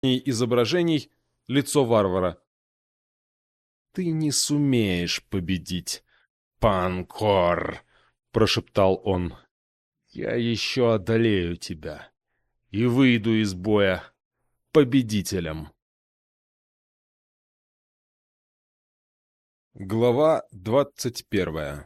изображений лицо варвара. «Ты не сумеешь победить, Панкор!» — прошептал он. «Я еще одолею тебя и выйду из боя победителем». Глава 21.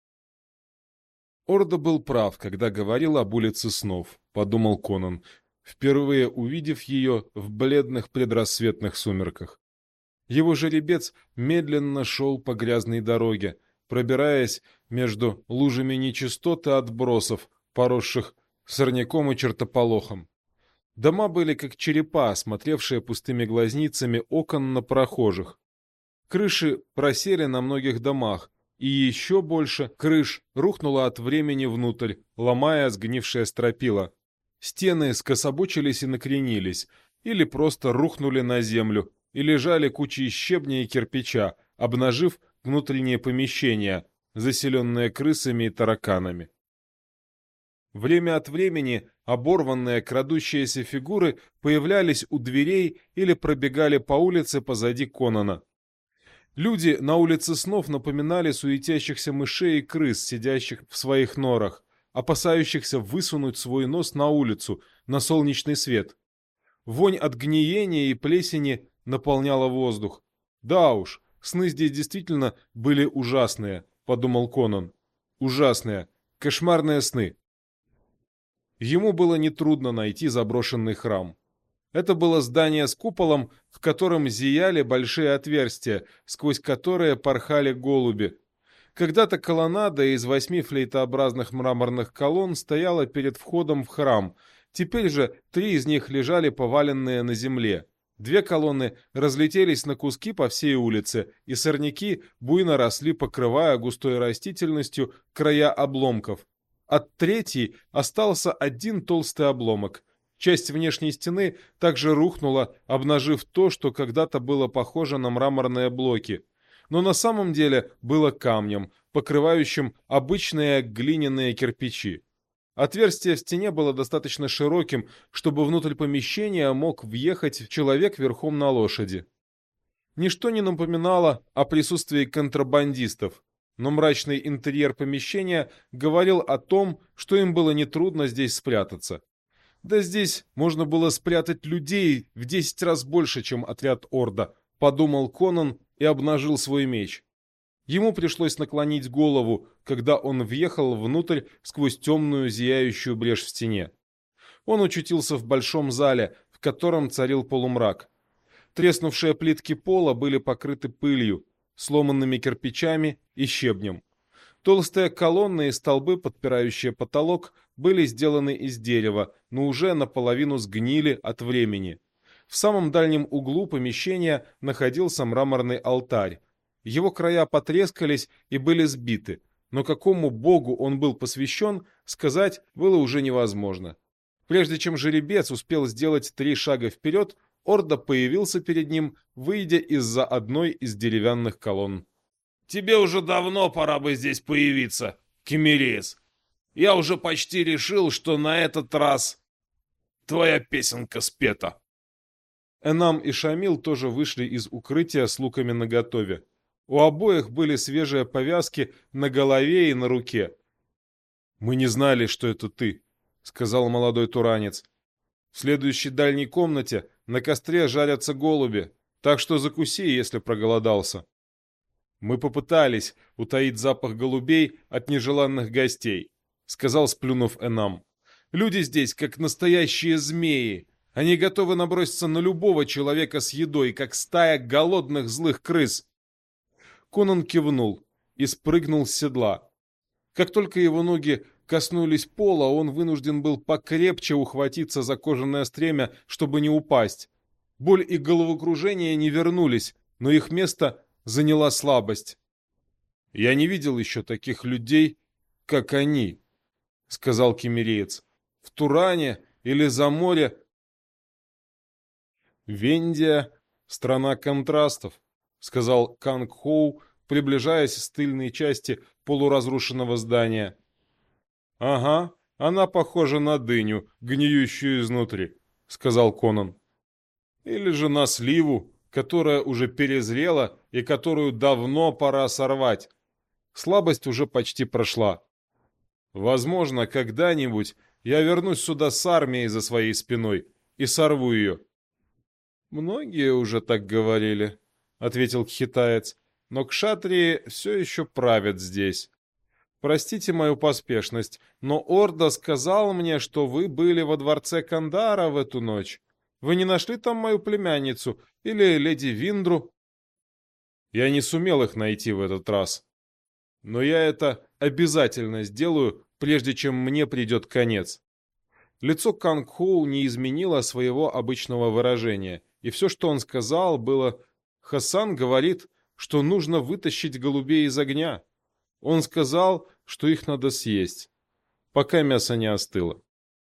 Ордо был прав, когда говорил об улице снов, подумал Конан, впервые увидев ее в бледных предрассветных сумерках. Его жеребец медленно шел по грязной дороге, пробираясь между лужами нечистот и отбросов, поросших сорняком и чертополохом. Дома были как черепа, смотревшие пустыми глазницами окон на прохожих. Крыши просели на многих домах, и еще больше крыш рухнуло от времени внутрь, ломая сгнившее стропила. Стены скособочились и накренились, или просто рухнули на землю, и лежали кучей щебня и кирпича, обнажив внутренние помещения, заселенные крысами и тараканами. Время от времени оборванные крадущиеся фигуры появлялись у дверей или пробегали по улице позади Конана. Люди на улице снов напоминали суетящихся мышей и крыс, сидящих в своих норах, опасающихся высунуть свой нос на улицу, на солнечный свет. Вонь от гниения и плесени наполняла воздух. «Да уж, сны здесь действительно были ужасные», — подумал Конан. «Ужасные, кошмарные сны». Ему было нетрудно найти заброшенный храм. Это было здание с куполом, в котором зияли большие отверстия, сквозь которые порхали голуби. Когда-то колоннада из 8 флейтообразных мраморных колонн стояла перед входом в храм. Теперь же 3 из них лежали поваленные на земле. 2 колонны разлетелись на куски по всей улице, и сорняки буйно росли, покрывая густой растительностью края обломков. От 3-й остался один толстый обломок. Часть внешней стены также рухнула, обнажив то, что когда-то было похоже на мраморные блоки, но на самом деле было камнем, покрывающим обычные глиняные кирпичи. Отверстие в стене было достаточно широким, чтобы внутрь помещения мог въехать человек верхом на лошади. Ничто не напоминало о присутствии контрабандистов, но мрачный интерьер помещения говорил о том, что им было нетрудно здесь спрятаться. Да здесь можно было спрятать людей в 10 раз больше, чем отряд Орда, подумал Конан и обнажил свой меч. Ему пришлось наклонить голову, когда он въехал внутрь сквозь темную зияющую брешь в стене. Он очутился в большом зале, в котором царил полумрак. Треснувшие плитки пола были покрыты пылью, сломанными кирпичами и щебнем. Толстые колонны и столбы, подпирающие потолок, были сделаны из дерева, но уже наполовину сгнили от времени. В самом дальнем углу помещения находился мраморный алтарь. Его края потрескались и были сбиты, но какому богу он был посвящен, сказать было уже невозможно. Прежде чем жеребец успел сделать 3 шага вперед, Ордо появился перед ним, выйдя из-за одной из деревянных колонн. «Тебе уже давно пора бы здесь появиться, Киммериец. Я уже почти решил, что на этот раз твоя песенка спета». Энам и Шамил тоже вышли из укрытия с луками наготове. У обоих были свежие повязки на голове и на руке. «Мы не знали, что это ты», — сказал молодой туранец. «В следующей дальней комнате на костре жарятся голуби, так что закуси, если проголодался». «Мы попытались утаить запах голубей от нежеланных гостей», — сказал, сплюнув Энам. «Люди здесь как настоящие змеи. Они готовы наброситься на любого человека с едой, как стая голодных злых крыс». Конан кивнул и спрыгнул с седла. Как только его ноги коснулись пола, он вынужден был покрепче ухватиться за кожаное стремя, чтобы не упасть. Боль и головокружение не вернулись, но их место заняла слабость. «Я не видел еще таких людей, как они», — сказал киммериец. «В Туране или за море...» «Вендия — страна контрастов», — сказал Канг-Хоу, приближаясь с тыльной части полуразрушенного здания. «Ага, она похожа на дыню, гниющую изнутри», — сказал Конан. или же на сливу, которая уже перезрела и которую давно пора сорвать. Слабость уже почти прошла. Возможно, когда-нибудь я вернусь сюда с армией за своей спиной и сорву ее. «Многие уже так говорили», — ответил кхитаец, «но кшатрии все еще правят здесь. Простите мою поспешность, но Орда сказал мне, что вы были во дворце Кандара в эту ночь. Вы не нашли там мою племянницу или леди Виндру?» Я не сумел их найти в этот раз. Но я это обязательно сделаю, прежде чем мне придет конец. Лицо Кангхоу не изменило своего обычного выражения, и все, что он сказал, было: «Хасан говорит, что нужно вытащить голубей из огня. Он сказал, что их надо съесть, пока мясо не остыло».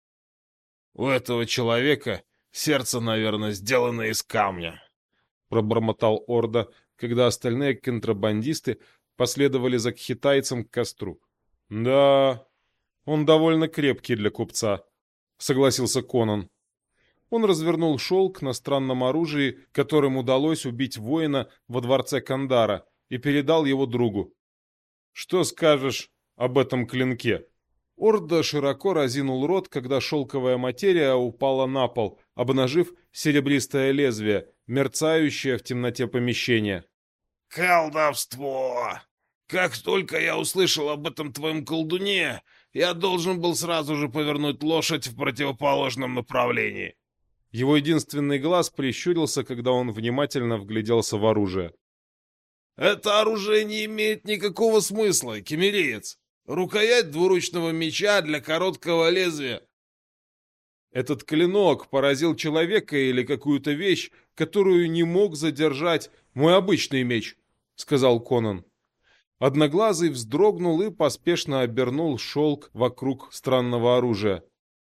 «У этого человека сердце, наверное, сделано из камня», — пробормотал Орда, когда остальные контрабандисты последовали за кхитайцем к костру. «Да, он довольно крепкий для купца», — согласился Конан. Он развернул шелк на странном оружии, которым удалось убить воина во дворце Кандара, и передал его другу. «Что скажешь об этом клинке?» Орда широко разинул рот, когда шелковая материя упала на пол, обнажив серебристое лезвие, мерцающее в темноте помещения. «Колдовство! Как только я услышал об этом твоем колдуне, я должен был сразу же повернуть лошадь в противоположном направлении». Его единственный глаз прищурился, когда он внимательно вгляделся в оружие. «Это оружие не имеет никакого смысла, кемериец. Рукоять двуручного меча для короткого лезвия». Этот клинок поразил человека или какую-то вещь, которую не мог задержать мой обычный меч, — сказал Конан. Одноглазый вздрогнул и поспешно обернул шелк вокруг странного оружия.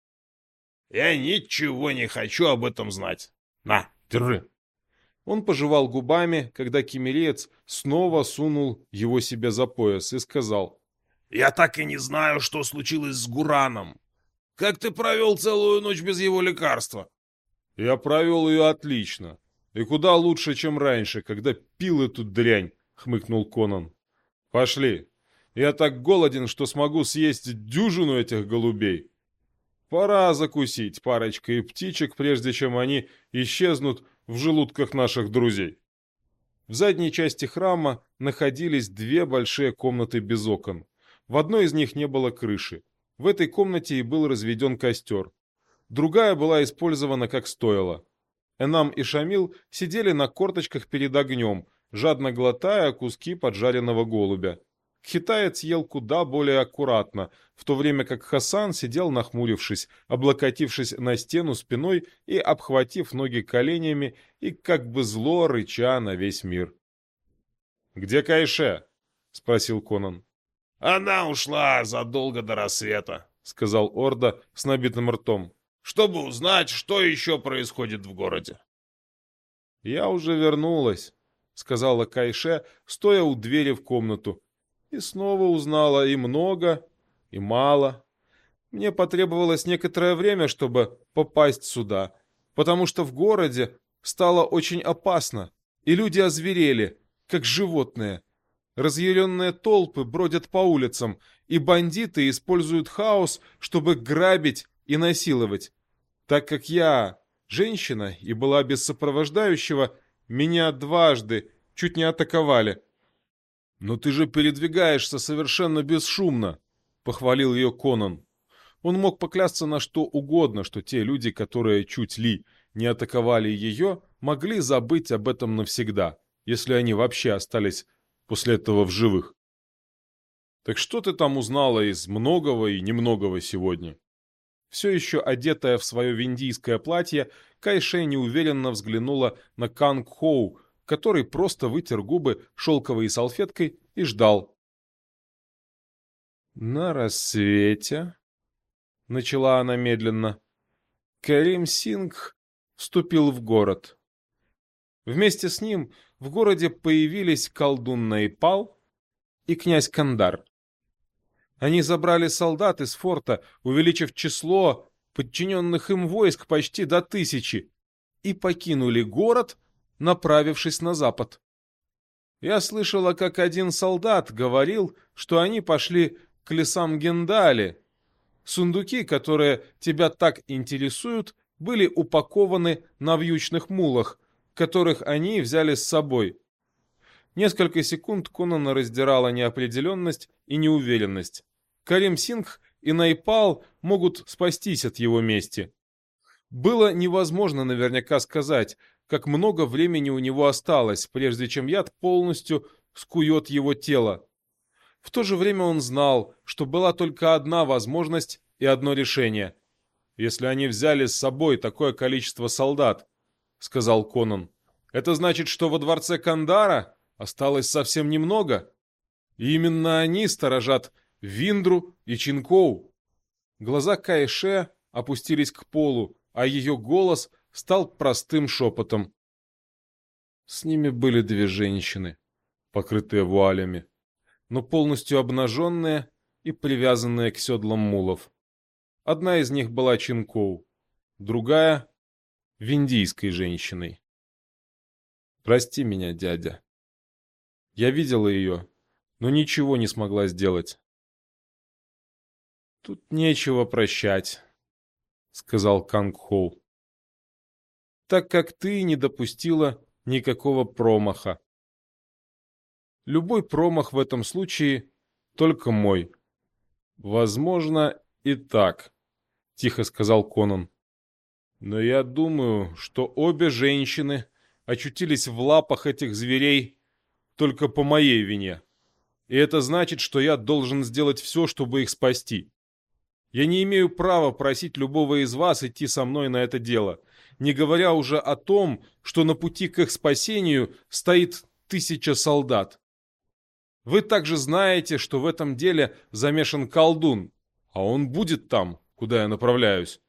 «Я ничего не хочу об этом знать. На, держи». Он пожевал губами, когда кемериец снова сунул его себе за пояс и сказал: «Я так и не знаю, что случилось с Гураном. Как ты провел целую ночь без его лекарства?» «Я провел ее отлично. И куда лучше, чем раньше, когда пил эту дрянь», — хмыкнул Конан. «Пошли. Я так голоден, что смогу съесть дюжину этих голубей. Пора закусить парочкой птичек, прежде чем они исчезнут в желудках наших друзей». В задней части храма находились две большие комнаты без окон. В одной из них не было крыши. В этой комнате и был разведен костер. Другая была использована как стойло. Энам и Шамил сидели на корточках перед огнем, жадно глотая куски поджаренного голубя. Кхитаец ел куда более аккуратно, в то время как Хасан сидел нахмурившись, облокотившись на стену спиной и обхватив ноги коленями и как бы зло рыча на весь мир. «Где Кайше?» — спросил Конан. «Она ушла задолго до рассвета», — сказал Орда с набитым ртом, «чтобы узнать, что еще происходит в городе». «Я уже вернулась», — сказала Кайше, стоя у двери в комнату. И снова узнала и много, и мало. Мне потребовалось некоторое время, чтобы попасть сюда, потому что в городе стало очень опасно, и люди озверели, как животные. Разъяренные толпы бродят по улицам, и бандиты используют хаос, чтобы грабить и насиловать. Так как я женщина и была без сопровождающего, меня дважды чуть не атаковали. «Но ты же передвигаешься совершенно бесшумно», — похвалил ее Конан. Он мог поклясться на что угодно, что те люди, которые чуть ли не атаковали ее, могли забыть об этом навсегда, если они вообще остались после этого в живых. «Так что ты там узнала из многого и немногого сегодня?» Все еще одетая в свое виндийское платье, Кайше неуверенно взглянула на Канг-Хоу, который просто вытер губы шелковой салфеткой и ждал. «На рассвете», — начала она медленно, — Карим Сингх вступил в город. Вместе с ним в городе появились колдун Найпал и князь Кандар. Они забрали солдат из форта, увеличив число подчиненных им войск почти до 1000. и покинули город, направившись на запад. Я слышала, как один солдат говорил, что они пошли к лесам Гендали. Сундуки, которые тебя так интересуют, были упакованы на вьючных мулах, которых они взяли с собой. Несколько секунд Конана раздирала неопределенность и неуверенность. Карим Сингх и Найпал могут спастись от его мести. Было невозможно наверняка сказать, как много времени у него осталось, прежде чем яд полностью скует его тело. В то же время он знал, что была только одна возможность и одно решение. «Если они взяли с собой такое количество солдат, — сказал Конан, — это значит, что во дворце Кандара осталось совсем немного. И именно они сторожат Виндру и Чинкоу». Глаза Кайше опустились к полу, а ее голос стал простым шепотом. С ними были две женщины, покрытые вуалями, но полностью обнаженные и привязанные к седлам мулов. Одна из них была Чинкоу, другая — виндийской женщиной. «Прости меня, дядя. Я видела ее, но ничего не смогла сделать». «Тут нечего прощать», — сказал Канг-Хоу, «так как ты не допустила никакого промаха. Любой промах в этом случае только мой». «Возможно, и так», — тихо сказал Конан. «Но я думаю, что обе женщины очутились в лапах этих зверей только по моей вине. И это значит, что я должен сделать все, чтобы их спасти. Я не имею права просить любого из вас идти со мной на это дело, не говоря уже о том, что на пути к их спасению стоит 1000 солдат. Вы также знаете, что в этом деле замешан колдун, а он будет там, куда я направляюсь».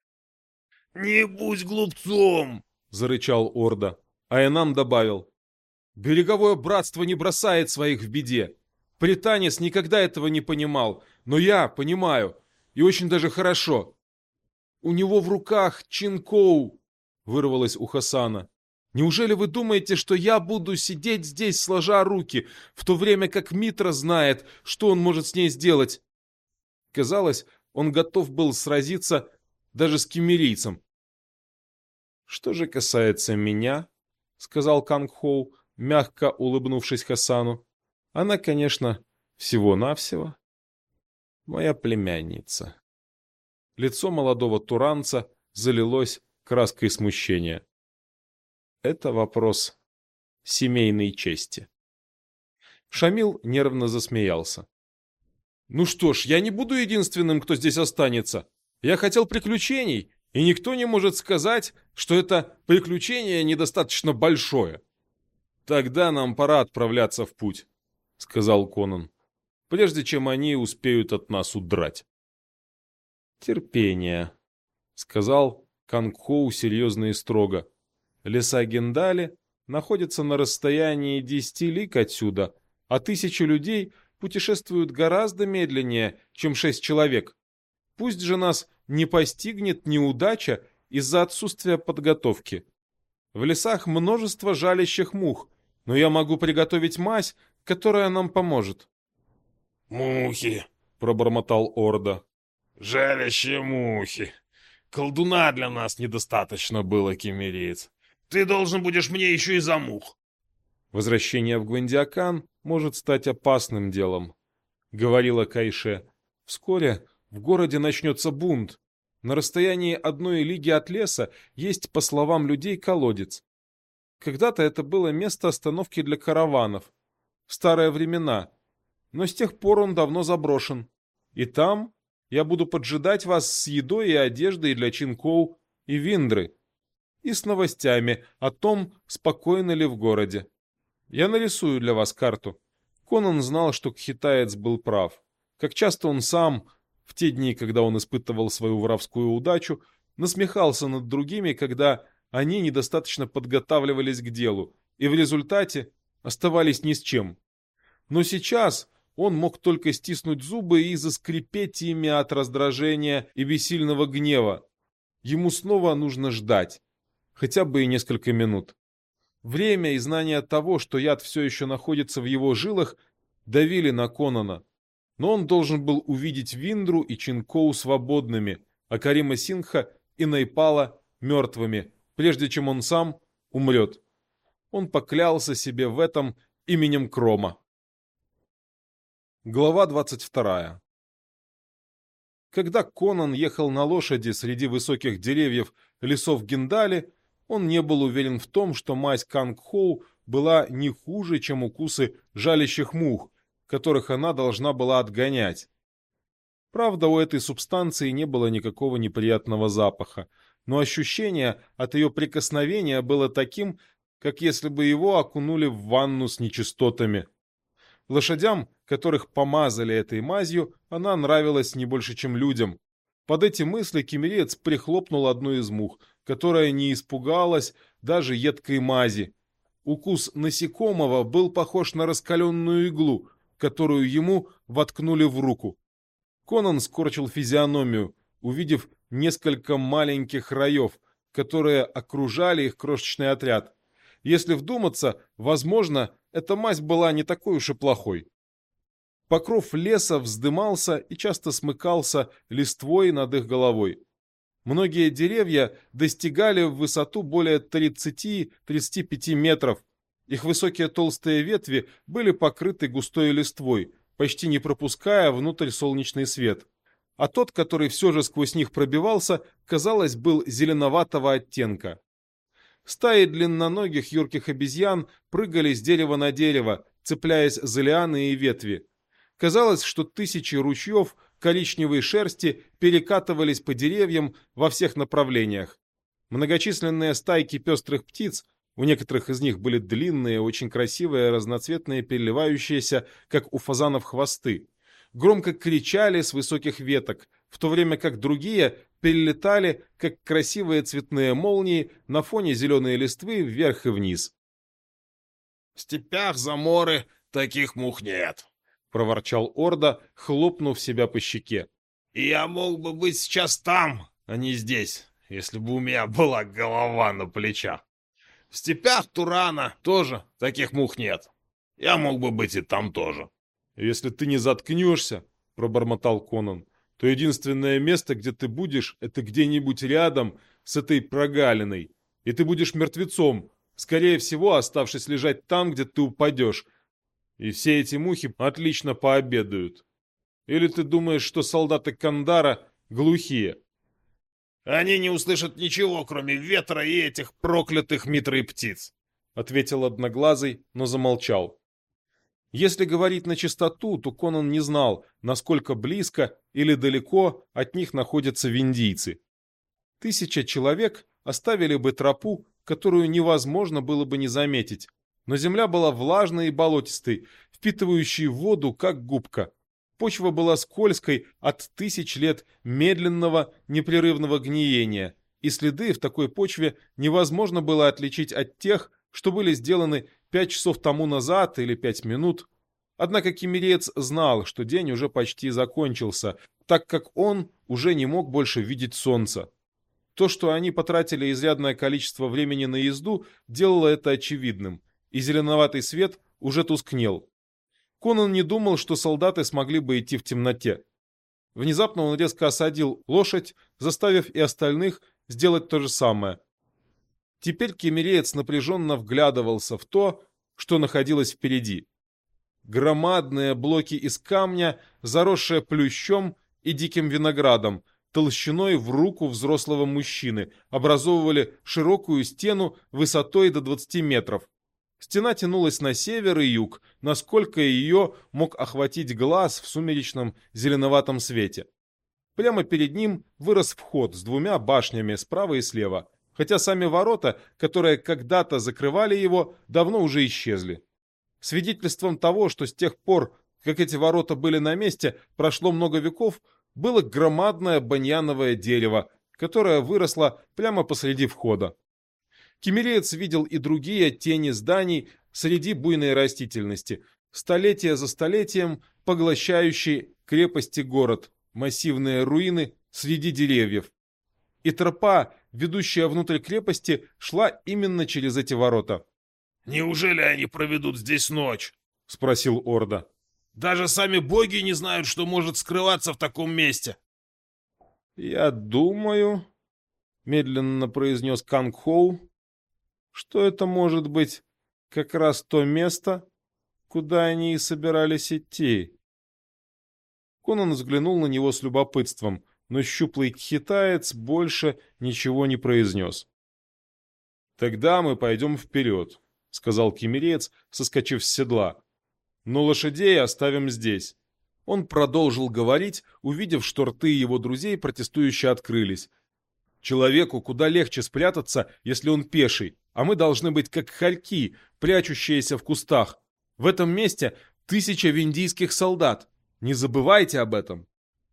«Не будь глупцом!» — зарычал Орда, а Энам добавил: «Береговое братство не бросает своих в беде. Пританис никогда этого не понимал, но я понимаю, и очень даже хорошо. У него в руках Чинкоу», — вырвалось у Хасана. «Неужели вы думаете, что я буду сидеть здесь, сложа руки, в то время как Митра знает, что он может с ней сделать?» Казалось, он готов был сразиться даже с киммерийцем. «Что же касается меня, — сказал Канг-Хоу, мягко улыбнувшись Хасану, — она, конечно, всего-навсего моя племянница». Лицо молодого туранца залилось краской смущения. «Это вопрос семейной чести». Шамил нервно засмеялся. «Ну что ж, я не буду единственным, кто здесь останется. Я хотел приключений, и никто не может сказать, что это приключение недостаточно большое». «Тогда нам пора отправляться в путь», — сказал Конан, «прежде чем они успеют от нас удрать». «Терпение», — сказал Канг-Хоу серьезно и строго. «Леса Гендали находятся на расстоянии 10 лиг отсюда, а 1000 людей путешествуют гораздо медленнее, чем 6 человек. Пусть же нас не постигнет неудача из-за отсутствия подготовки. В лесах множество жалящих мух, но я могу приготовить мазь, которая нам поможет». «Мухи!» — пробормотал Орда. «Жалящие мухи! Колдуна для нас недостаточно было, киммериец. Ты должен будешь мне еще и за мух!» «Возвращение в Гвандиакан может стать опасным делом», — говорила Кайше. «Вскоре в городе начнется бунт. На расстоянии 1 лиги от леса есть, по словам людей, колодец. Когда-то это было место остановки для караванов. В старые времена. Но с тех пор он давно заброшен. И там я буду поджидать вас с едой и одеждой для Чинкоу и Виндры. И с новостями о том, спокойно ли в городе. Я нарисую для вас карту». Конан знал, что кхитаец был прав. Как часто он сам, в те дни, когда он испытывал свою воровскую удачу, насмехался над другими, когда они недостаточно подготавливались к делу, и в результате оставались ни с чем. Но сейчас он мог только стиснуть зубы и заскрипеть ими от раздражения и бессильного гнева. Ему снова нужно ждать. хотя бы и несколько минут. Время и знание того, что яд все еще находится в его жилах, давили на Конана. Но он должен был увидеть Виндру и Чинкоу свободными, а Карима Сингха и Найпала мертвыми, прежде чем он сам умрет. Он поклялся себе в этом именем Крома. Глава 22. Когда Конан ехал на лошади среди высоких деревьев лесов Гиндали, он не был уверен в том, что мазь Канг-Хоу была не хуже, чем укусы жалящих мух, которых она должна была отгонять. Правда, у этой субстанции не было никакого неприятного запаха, но ощущение от ее прикосновения было таким, как если бы его окунули в ванну с нечистотами. Лошадям, которых помазали этой мазью, она нравилась не больше, чем людям. Под эти мысли кемериец прихлопнул одну из мух, которая не испугалась даже едкой мази. Укус насекомого был похож на раскаленную иглу, которую ему воткнули в руку. Конан скорчил физиономию, увидев несколько маленьких раев, которые окружали их крошечный отряд. Если вдуматься, возможно, эта мазь была не такой уж и плохой. Покров леса вздымался и часто смыкался листвой над их головой. Многие деревья достигали в высоту более 30-35 метров. Их высокие толстые ветви были покрыты густой листвой, почти не пропуская внутрь солнечный свет. А тот, который все же сквозь них пробивался, казалось, был зеленоватого оттенка. Стаи длинноногих юрких обезьян прыгали с дерева на дерево, цепляясь за лианы и ветви. Казалось, что тысячи ручьев коричневой шерсти перекатывались по деревьям во всех направлениях. Многочисленные стайки пестрых птиц, у некоторых из них были длинные, очень красивые, разноцветные, переливающиеся, как у фазанов, хвосты, громко кричали с высоких веток, в то время как другие перелетали, как красивые цветные молнии, на фоне зеленой листвы вверх и вниз. — В степях Заморы таких мух нет, — проворчал Орда, хлопнув себя по щеке. — И я мог бы быть сейчас там, а не здесь, если бы у меня была голова на плечах. В степях Турана тоже таких мух нет. Я мог бы быть и там тоже. — Если ты не заткнешься, — пробормотал Конан, — то единственное место, где ты будешь, это где-нибудь рядом с этой прогалиной. И ты будешь мертвецом, скорее всего, оставшись лежать там, где ты упадешь. И все эти мухи отлично пообедают. Или ты думаешь, что солдаты Кандара глухие? — Они не услышат ничего, кроме ветра и этих проклятых митрой птиц, — ответил Одноглазый, но замолчал. Если говорить на чистоту, то Конан не знал, насколько близко или далеко от них находятся виндийцы. 1000 человек оставили бы тропу, которую невозможно было бы не заметить, но земля была влажной и болотистой, впитывающей воду, как губка. Почва была скользкой от 1000 лет медленного, непрерывного гниения, и следы в такой почве невозможно было отличить от тех, что были сделаны 5 часов тому назад или 5 минут. Однако кемериец знал, что день уже почти закончился, так как он уже не мог больше видеть солнца. То, что они потратили изрядное количество времени на езду, делало это очевидным, и зеленоватый свет уже тускнел. Конан не думал, что солдаты смогли бы идти в темноте. Внезапно он резко осадил лошадь, заставив и остальных сделать то же самое. Теперь кемериец напряженно вглядывался в то, что находилось впереди. Громадные блоки из камня, заросшие плющом и диким виноградом, толщиной в руку взрослого мужчины, образовывали широкую стену высотой до 20 метров. Стена тянулась на север и юг, насколько ее мог охватить глаз в сумеречном зеленоватом свете. Прямо перед ним вырос вход с 2 башнями справа и слева, хотя сами ворота, которые когда-то закрывали его, давно уже исчезли. Свидетельством того, что с тех пор, как эти ворота были на месте, прошло много веков, было громадное баньяновое дерево, которое выросло прямо посреди входа. Кемериец видел и другие тени зданий среди буйной растительности, столетия за столетием поглощающие крепости город, массивные руины среди деревьев. И тропа, ведущая внутрь крепости, шла именно через эти ворота. «Неужели они проведут здесь ночь?» — спросил Орда. «Даже сами боги не знают, что может скрываться в таком месте». «Я думаю, — медленно произнес Канг-Хоу, — что это может быть как раз то место, куда они и собирались идти». Конан взглянул на него с любопытством, но щуплый кхитаец больше ничего не произнес. «Тогда мы пойдем вперед», — сказал кемереец, соскочив с седла. «Но лошадей оставим здесь». Он продолжил говорить, увидев, что рты его друзей протестующе открылись. «Человеку куда легче спрятаться, если он пеший, а мы должны быть как хорьки, прячущиеся в кустах. В этом месте 1000 виндийских солдат. Не забывайте об этом».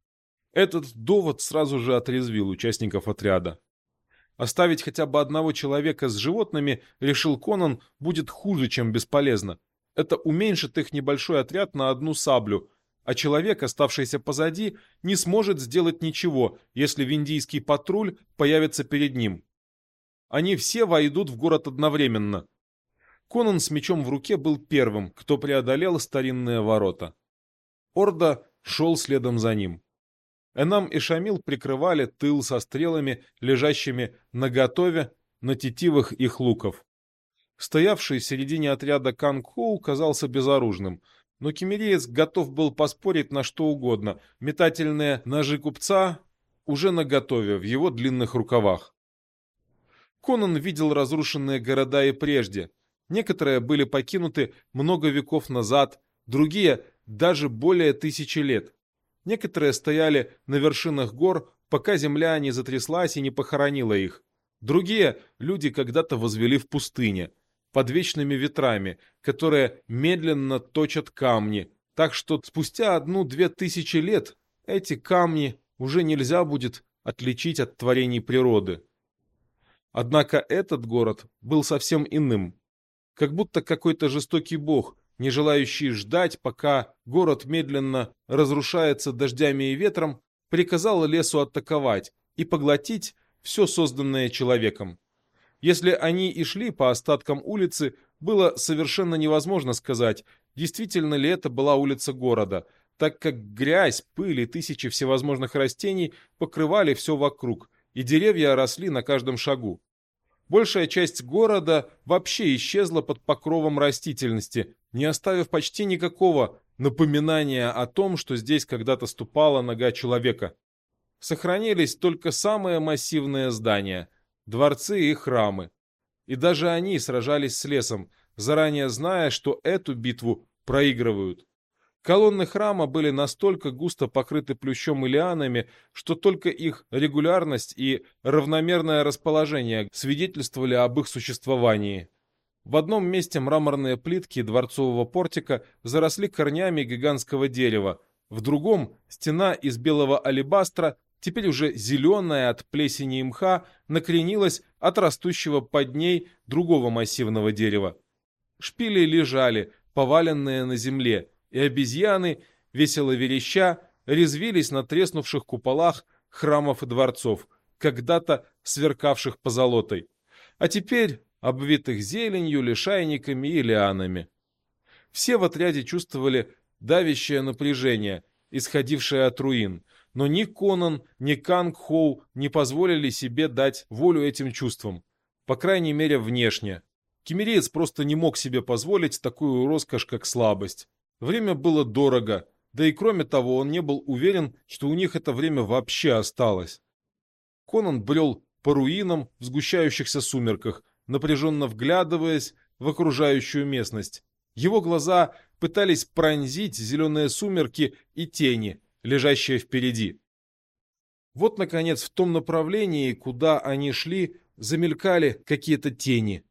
Этот довод сразу же отрезвил участников отряда. Оставить хотя бы одного человека с животными, решил Конан, будет хуже, чем бесполезно. Это уменьшит их небольшой отряд на одну саблю, а человек, оставшийся позади, не сможет сделать ничего, если виндийский патруль появится перед ним. Они все войдут в город одновременно. Конан с мечом в руке был первым, кто преодолел старинные ворота. Орда шел следом за ним. Энам и Шамил прикрывали тыл со стрелами, лежащими наготове на тетивах их луков. Стоявший в середине отряда Канг-Хоу казался безоружным, но кемереец готов был поспорить на что угодно. Метательные ножи купца уже наготове в его длинных рукавах. Конан видел разрушенные города и прежде. Некоторые были покинуты много веков назад, другие даже более 1000 лет. Некоторые стояли на вершинах гор, пока земля не затряслась и не похоронила их. Другие люди когда-то возвели в пустыне, под вечными ветрами, которые медленно точат камни, так что спустя 1-2 тысячи лет эти камни уже нельзя будет отличить от творений природы. Однако этот город был совсем иным. Как будто какой-то жестокий бог, не желающий ждать, пока город медленно разрушается дождями и ветром, приказал лесу атаковать и поглотить все созданное человеком. Если они и шли по остаткам улицы, было совершенно невозможно сказать, действительно ли это была улица города, так как грязь, пыль и тысячи всевозможных растений покрывали все вокруг, и деревья росли на каждом шагу. Большая часть города вообще исчезла под покровом растительности, не оставив почти никакого напоминания о том, что здесь когда-то ступала нога человека. Сохранились только самые массивные здания, дворцы и храмы. И даже они сражались с лесом, заранее зная, что эту битву проигрывают. Колонны храма были настолько густо покрыты плющом и лианами, что только их регулярность и равномерное расположение свидетельствовали об их существовании. В одном месте мраморные плитки дворцового портика заросли корнями гигантского дерева, в другом стена из белого алебастра, теперь уже зеленая от плесени и мха, накренилась от растущего под ней другого массивного дерева. Шпили лежали, поваленные на земле, и обезьяны, весело вереща, резвились на треснувших куполах храмов и дворцов, когда-то сверкавших позолотой, а теперь обвитых зеленью, лишайниками и лианами. Все в отряде чувствовали давящее напряжение, исходившее от руин, но ни Конан, ни Канг-Хоу не позволили себе дать волю этим чувствам, по крайней мере внешне. Кемереец просто не мог себе позволить такую роскошь, как слабость. Время было дорого, да и кроме того он не был уверен, что у них это время вообще осталось. Конан брел по руинам в сгущающихся сумерках, напряженно вглядываясь в окружающую местность. Его глаза пытались пронзить зеленые сумерки и тени, лежащие впереди. Вот, наконец, в том направлении, куда они шли, замелькали какие-то тени.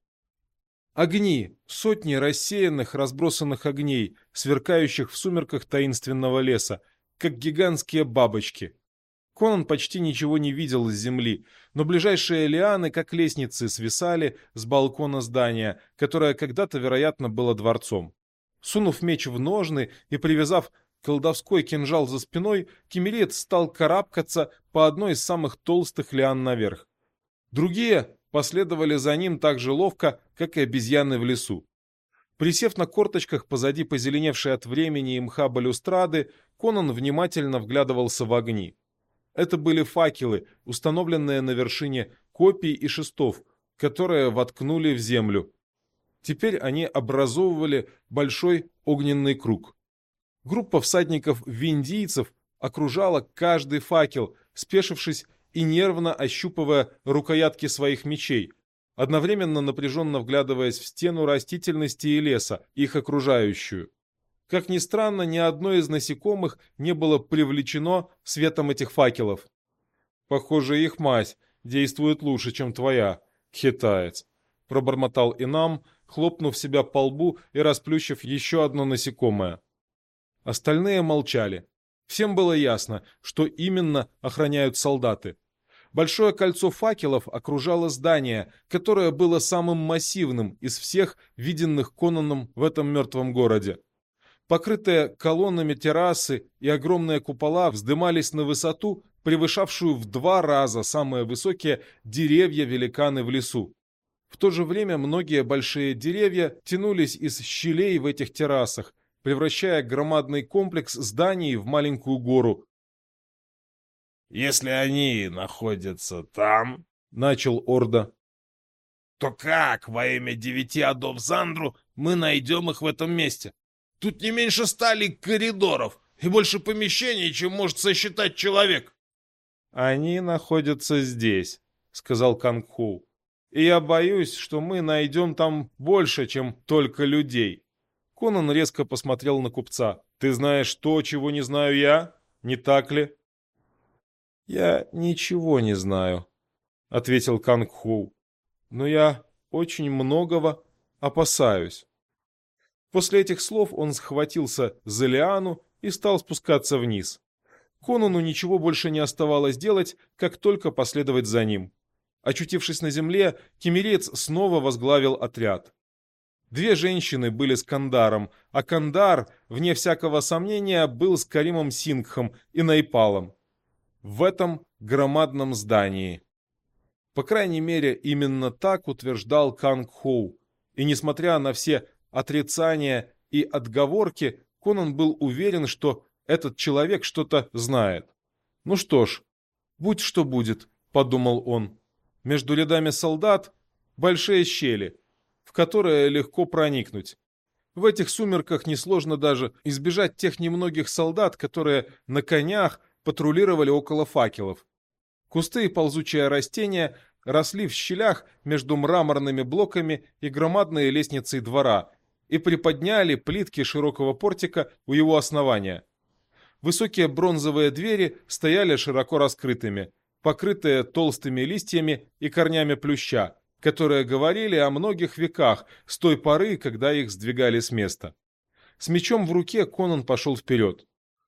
Огни, сотни рассеянных, разбросанных огней, сверкающих в сумерках таинственного леса, как гигантские бабочки. Конан почти ничего не видел с земли, но ближайшие лианы, как лестницы, свисали с балкона здания, которое когда-то, вероятно, было дворцом. Сунув меч в ножны и привязав колдовской кинжал за спиной, кемереец стал карабкаться по одной из самых толстых лиан наверх. Другие последовали за ним так же ловко, как и обезьяны в лесу. Присев на корточках позади позеленевшей от времени и мха балюстрады, Конан внимательно вглядывался в огни. Это были факелы, установленные на вершине копий и шестов, которые воткнули в землю. Теперь они образовывали большой огненный круг. Группа всадников-виндийцев окружала каждый факел, спешившись и нервно ощупывая рукоятки своих мечей, одновременно напряженно вглядываясь в стену растительности и леса, их окружающую. Как ни странно, ни одно из насекомых не было привлечено светом этих факелов. «Похоже, их мазь действует лучше, чем твоя, хитаец», — пробормотал Инам, хлопнув себя по лбу и расплющив еще одно насекомое. Остальные молчали. Всем было ясно, что именно охраняют солдаты. Большое кольцо факелов окружало здание, которое было самым массивным из всех виденных Конаном в этом мертвом городе. Покрытые колоннами террасы и огромные купола вздымались на высоту, превышавшую в 2 раза самые высокие деревья-великаны в лесу. В то же время многие большие деревья тянулись из щелей в этих террасах, превращая громадный комплекс зданий в маленькую гору. «Если они находятся там, — начал Орда, — то как во имя 9 адов Зандру мы найдем их в этом месте? Тут не меньше 100 коридоров и больше помещений, чем может сосчитать человек». «Они находятся здесь», — сказал Кангху. «И я боюсь, что мы найдем там больше, чем только людей». Конан резко посмотрел на купца. «Ты знаешь то, чего не знаю я? Не так ли?» «Я ничего не знаю», — ответил Кангху. «Но я очень многого опасаюсь». После этих слов он схватился за лиану и стал спускаться вниз. Конану ничего больше не оставалось делать, как только последовать за ним. Очутившись на земле, кемериец снова возглавил отряд. 2 женщины были с Кандаром, а Кандар, вне всякого сомнения, был с Каримом Сингхом и Найпалом. В этом громадном здании. По крайней мере, именно так утверждал Кангху. И несмотря на все отрицания и отговорки, Конан был уверен, что этот человек что-то знает. «Ну что ж, будь что будет», — подумал он. Между рядами солдат большие щели, в которые легко проникнуть. В этих сумерках несложно даже избежать тех немногих солдат, которые на конях патрулировали около факелов. Кусты и ползучие растения росли в щелях между мраморными блоками и громадной лестницей двора и приподняли плитки широкого портика у его основания. Высокие бронзовые двери стояли широко раскрытыми, покрытые толстыми листьями и корнями плюща, которые говорили о многих веках с той поры, когда их сдвигали с места. С мечом в руке Конан пошел вперед.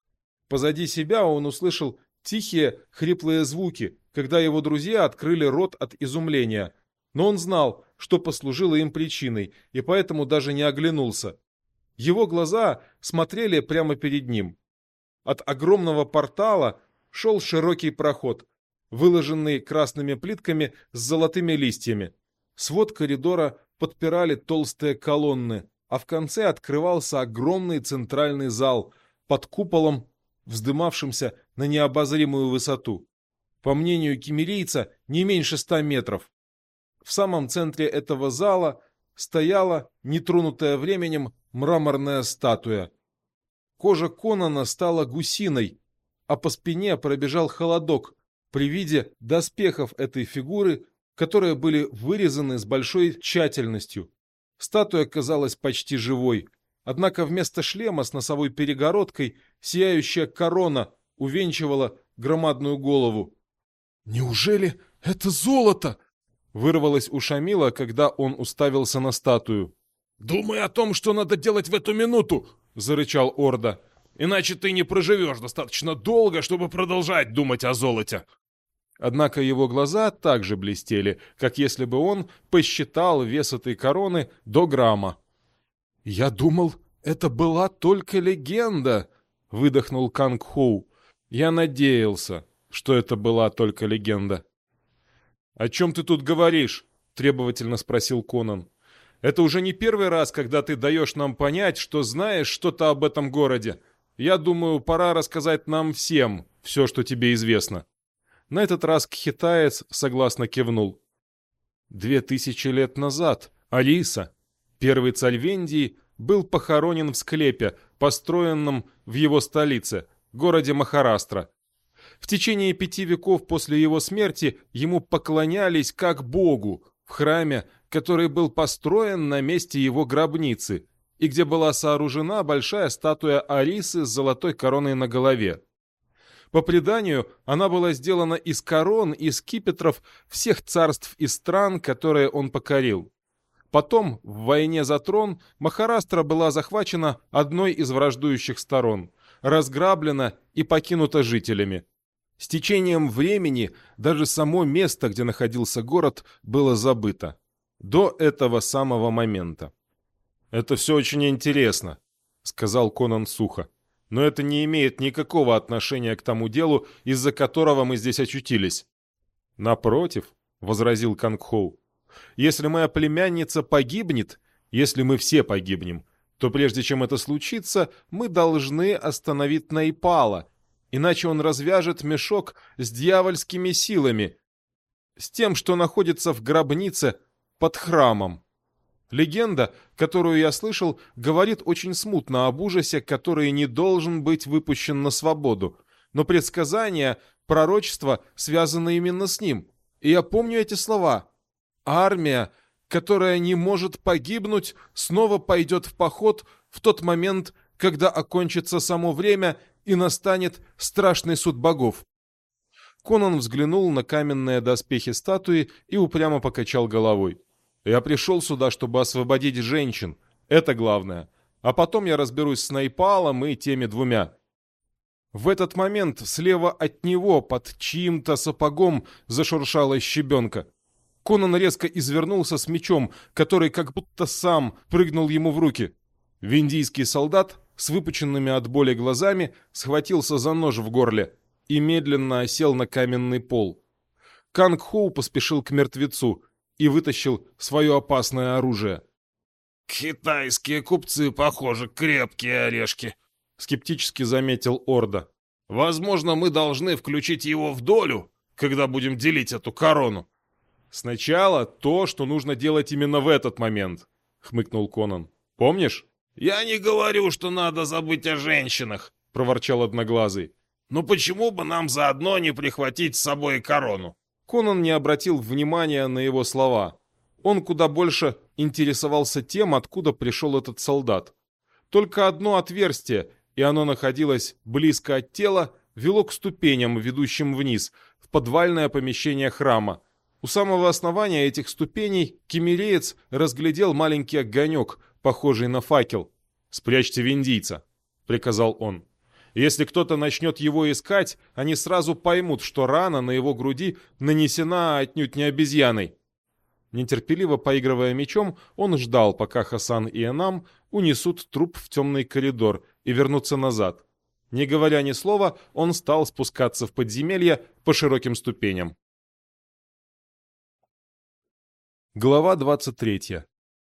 Позади себя он услышал тихие, хриплые звуки, когда его друзья открыли рот от изумления, но он знал, что послужило им причиной, и поэтому даже не оглянулся. Его глаза смотрели прямо перед ним. От огромного портала шел широкий проход, выложенный красными плитками с золотыми листьями. Свод коридора подпирали толстые колонны, а в конце открывался огромный центральный зал под куполом, вздымавшимся на необозримую высоту. По мнению киммерийца, не меньше 100 метров. В самом центре этого зала стояла, нетронутая временем, мраморная статуя. Кожа Конана стала гусиной, а по спине пробежал холодок при виде доспехов этой фигуры, которые были вырезаны с большой тщательностью. Статуя казалась почти живой, однако вместо шлема с носовой перегородкой сияющая корона увенчивала громадную голову. «Неужели это золото?» — вырвалось у Шамила, когда он уставился на статую. «Думай о том, что надо делать в эту минуту!» — зарычал Орда. «Иначе ты не проживешь достаточно долго, чтобы продолжать думать о золоте!» Однако его глаза также блестели, как если бы он посчитал вес этой короны до грамма. «Я думал, это была только легенда», — выдохнул Кангху. «Я надеялся, что это была только легенда». «О чем ты тут говоришь?» — требовательно спросил Конан. «Это уже не первый раз, когда ты даешь нам понять, что знаешь что-то об этом городе. Я думаю, пора рассказать нам всем все, что тебе известно». На этот раз кхитаец согласно кивнул. 2000 лет назад Алиса, первый царь Вендии, был похоронен в склепе, построенном в его столице, городе Махарастра. В течение 5 веков после его смерти ему поклонялись как богу в храме, который был построен на месте его гробницы, и где была сооружена большая статуя Алисы с золотой короной на голове. По преданию, она была сделана из корон и скипетров всех царств и стран, которые он покорил. Потом, в войне за трон, Махарастра была захвачена одной из враждующих сторон, разграблена и покинута жителями. С течением времени даже само место, где находился город, было забыто. До этого самого момента. «Это все очень интересно», — сказал Конан сухо. «Но это не имеет никакого отношения к тому делу, из-за которого мы здесь очутились». «Напротив», — возразил Кангхоу, — «если моя племянница погибнет, если мы все погибнем, то прежде чем это случится, мы должны остановить Найпала, иначе он развяжет мешок с дьявольскими силами, с тем, что находится в гробнице под храмом. Легенда, которую я слышал, говорит очень смутно об ужасе, который не должен быть выпущен на свободу, но предсказания, пророчества связаны именно с ним. И я помню эти слова. Армия, которая не может погибнуть, снова пойдет в поход в тот момент, когда окончится само время и настанет страшный суд богов». Конан взглянул на каменные доспехи статуи и упрямо покачал головой. «Я пришел сюда, чтобы освободить женщин. Это главное. А потом я разберусь с Найпалом и теми двумя». В этот момент слева от него под чьим-то сапогом зашуршала щебенка. Конан резко извернулся с мечом, который как будто сам прыгнул ему в руки. Виндийский солдат с выпученными от боли глазами схватился за нож в горле и медленно осел на каменный пол. Кангхоу поспешил к мертвецу и вытащил свое опасное оружие. «Китайские купцы, похоже, крепкие орешки», — скептически заметил Орда. «Возможно, мы должны включить его в долю, когда будем делить эту корону». «Сначала то, что нужно делать именно в этот момент», — хмыкнул Конан. «Помнишь?» «Я не говорю, что надо забыть о женщинах», — проворчал Одноглазый. «Но почему бы нам заодно не прихватить с собой и корону?» Конан не обратил внимания на его слова. Он куда больше интересовался тем, откуда пришел этот солдат. Только одно отверстие, и оно находилось близко от тела, вело к ступеням, ведущим вниз, в подвальное помещение храма. У самого основания этих ступеней кемереец разглядел маленький огонек, похожий на факел. «Спрячьте виндийца», — приказал он. «Если кто-то начнет его искать, они сразу поймут, что рана на его груди нанесена отнюдь не обезьяной». Нетерпеливо поигрывая мечом, он ждал, пока Хасан и Энам унесут труп в темный коридор и вернутся назад. Не говоря ни слова, он стал спускаться в подземелье по широким ступеням. Глава 23.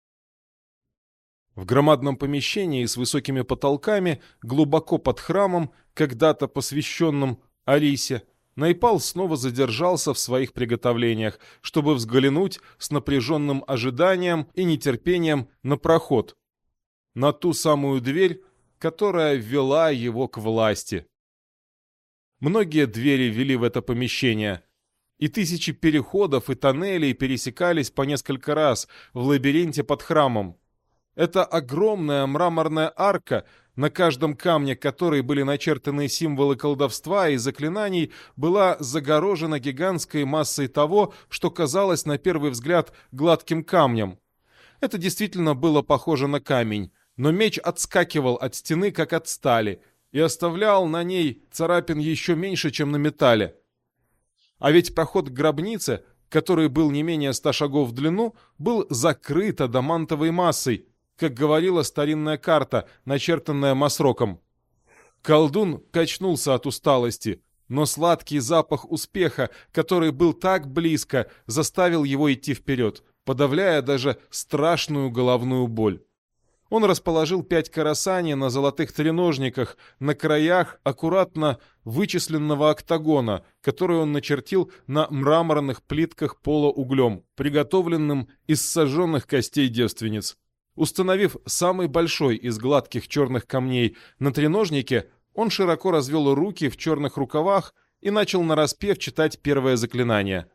В громадном помещении с высокими потолками, глубоко под храмом, когда-то посвященным Алисе, Найпал снова задержался в своих приготовлениях, чтобы взглянуть с напряженным ожиданием и нетерпением на проход, на ту самую дверь, которая ввела его к власти. Многие двери вели в это помещение, и тысячи переходов и тоннелей пересекались по несколько раз в лабиринте под храмом. Это огромная мраморная арка, на каждом камне которой были начертаны символы колдовства и заклинаний, была загорожена гигантской массой того, что казалось на первый взгляд гладким камнем. Это действительно было похоже на камень, но меч отскакивал от стены, как от стали, и оставлял на ней царапин еще меньше, чем на металле. А ведь проход к гробнице, который был не менее 100 шагов в длину, был закрыт адамантовой массой, как говорила старинная карта, начертанная Масроком. Колдун качнулся от усталости, но сладкий запах успеха, который был так близко, заставил его идти вперед, подавляя даже страшную головную боль. Он расположил 5 карасани на золотых треножниках на краях аккуратно вычисленного октагона, который он начертил на мраморных плитках пола углем, приготовленным из сожженных костей девственниц. Установив самый большой из гладких черных камней на треножнике, он широко развел руки в черных рукавах и начал нараспев читать первое заклинание.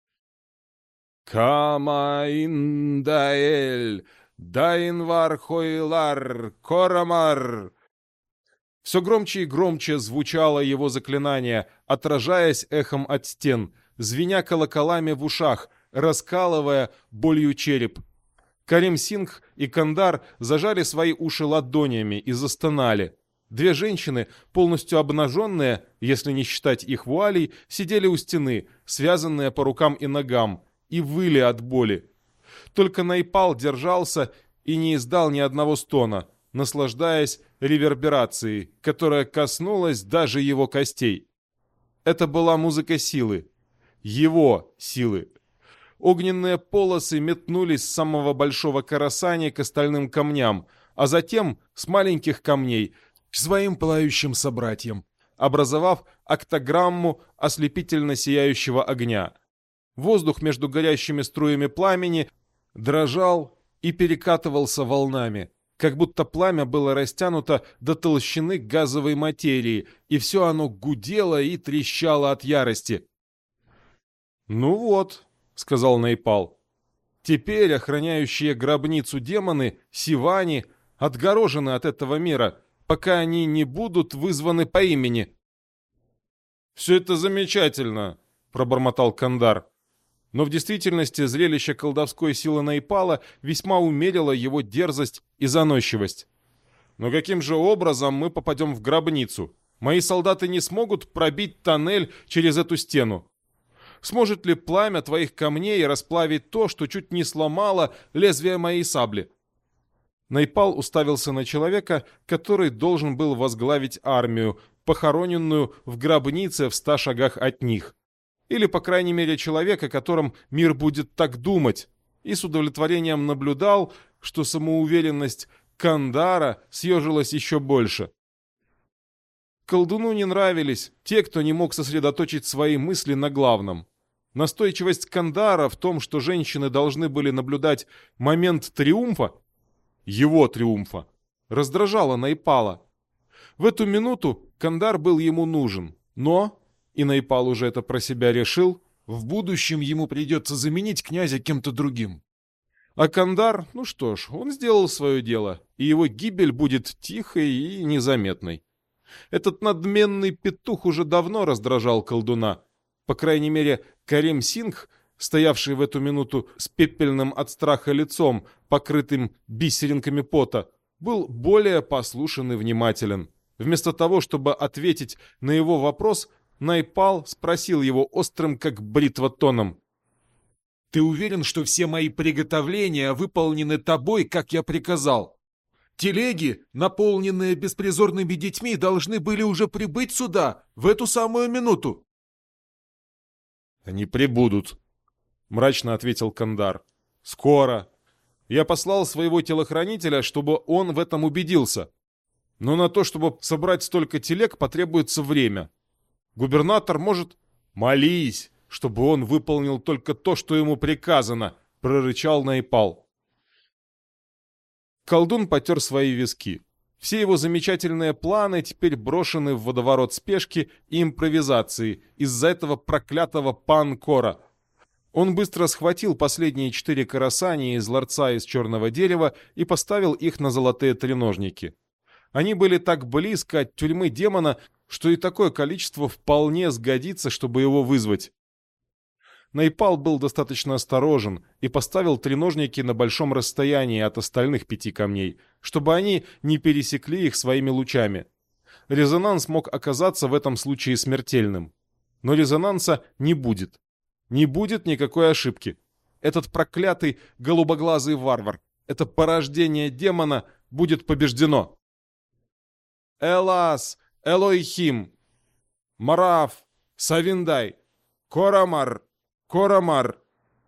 «Камаиндаэль! Дайнвар хойлар, корамар!» Все громче и громче звучало его заклинание, отражаясь эхом от стен, звеня колоколами в ушах, раскалывая болью череп. Карим Сингх и Кандар зажали свои уши ладонями и застонали. 2 женщины, полностью обнаженные, если не считать их вуалей, сидели у стены, связанные по рукам и ногам, и выли от боли. Только Найпал держался и не издал ни одного стона, наслаждаясь реверберацией, которая коснулась даже его костей. Это была музыка силы. Его силы. Огненные полосы метнулись с самого большого карасани к остальным камням, а затем с маленьких камней к своим пылающим собратьям, образовав октограмму ослепительно сияющего огня. Воздух между горящими струями пламени дрожал и перекатывался волнами, как будто пламя было растянуто до толщины газовой материи, и все оно гудело и трещало от ярости. «Ну вот», — сказал Найпал, — «теперь охраняющие гробницу демоны, Сивани, отгорожены от этого мира, пока они не будут вызваны по имени». «Все это замечательно», — пробормотал Кандар. Но в действительности зрелище колдовской силы Найпала весьма умерило его дерзость и заносчивость. «Но каким же образом мы попадем в гробницу? Мои солдаты не смогут пробить тоннель через эту стену. Сможет ли пламя твоих камней расплавить то, что чуть не сломало лезвие моей сабли?» Найпал уставился на человека, который должен был возглавить армию, похороненную в гробнице в 100 шагах от них. Или, по крайней мере, человек, о котором мир будет так думать, и с удовлетворением наблюдал, что самоуверенность Кандара съежилась еще больше. Колдуну не нравились те, кто не мог сосредоточить свои мысли на главном. Настойчивость Кандара в том, что женщины должны были наблюдать момент триумфа, его триумфа, раздражала Найпала. В эту минуту Кандар был ему нужен, но... И Найпал уже это про себя решил, в будущем ему придется заменить князя кем-то другим. А Кандар, ну что ж, он сделал свое дело, и его гибель будет тихой и незаметной. Этот надменный петух уже давно раздражал колдуна. По крайней мере, Карим Сингх, стоявший в эту минуту с пепельным от страха лицом, покрытым бисеринками пота, был более послушен и внимателен. Вместо того, чтобы ответить на его вопрос, Найпал спросил его острым, как бритва, тоном. «Ты уверен, что все мои приготовления выполнены тобой, как я приказал? Телеги, наполненные беспризорными детьми, должны были уже прибыть сюда в эту самую минуту». «Они прибудут», — мрачно ответил Кандар. «Скоро. Я послал своего телохранителя, чтобы он в этом убедился. Но на то, чтобы собрать столько телег, потребуется время. Губернатор может...» «Молись, чтобы он выполнил только то, что ему приказано», — прорычал Найпал. Колдун потер свои виски. Все его замечательные планы теперь брошены в водоворот спешки и импровизации из-за этого проклятого пан-кора. Он быстро схватил последние 4 карасани из ларца из черного дерева и поставил их на золотые треножники. Они были так близко от тюрьмы демона, что и такое количество вполне сгодится, чтобы его вызвать. Найпал был достаточно осторожен и поставил треножники на большом расстоянии от остальных 5 камней, чтобы они не пересекли их своими лучами. Резонанс мог оказаться в этом случае смертельным. Но резонанса не будет. Не будет никакой ошибки. Этот проклятый голубоглазый варвар, это порождение демона будет побеждено. «Элас! Элойхим! Марав! Савиндай! Корамар! Корамар!»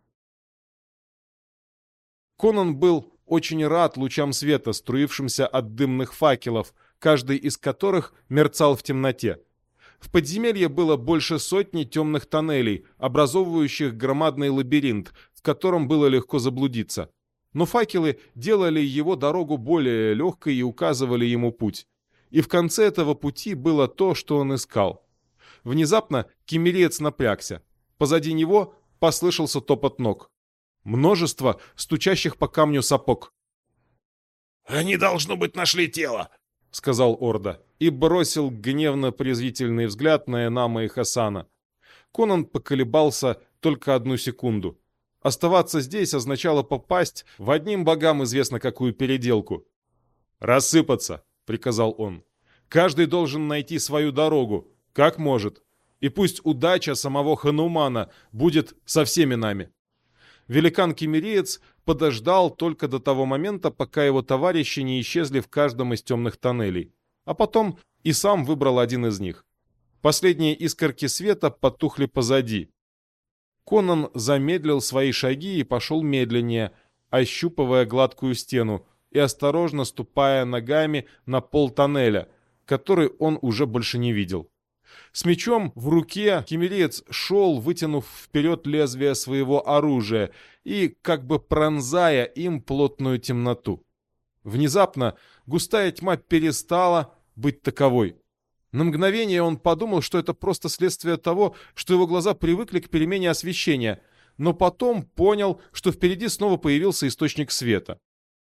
Конан был очень рад лучам света, струившимся от дымных факелов, каждый из которых мерцал в темноте. В подземелье было больше сотни темных тоннелей, образовывающих громадный лабиринт, в котором было легко заблудиться. Но факелы делали его дорогу более легкой и указывали ему путь. И в конце этого пути было то, что он искал. Внезапно киммериец напрягся. Позади него послышался топот ног. Множество стучащих по камню сапог. «Они, должно быть, нашли тело!» — сказал Орда и бросил гневно-презрительный взгляд на Энама и Хасана. Конан поколебался только одну секунду. Оставаться здесь означало попасть в одним богам известно какую переделку. «Рассыпаться!» — приказал он. «Каждый должен найти свою дорогу, как может. И пусть удача самого Ханумана будет со всеми нами». Великан-киммериец подождал только до того момента, пока его товарищи не исчезли в каждом из темных тоннелей, а потом и сам выбрал один из них. Последние искорки света потухли позади. Конан замедлил свои шаги и пошел медленнее, ощупывая гладкую стену и осторожно ступая ногами на пол тоннеля, который он уже больше не видел. С мечом в руке киммериец шел, вытянув вперед лезвие своего оружия и как бы пронзая им плотную темноту. Внезапно густая тьма перестала быть таковой. На мгновение он подумал, что это просто следствие того, что его глаза привыкли к перемене освещения, но потом понял, что впереди снова появился источник света.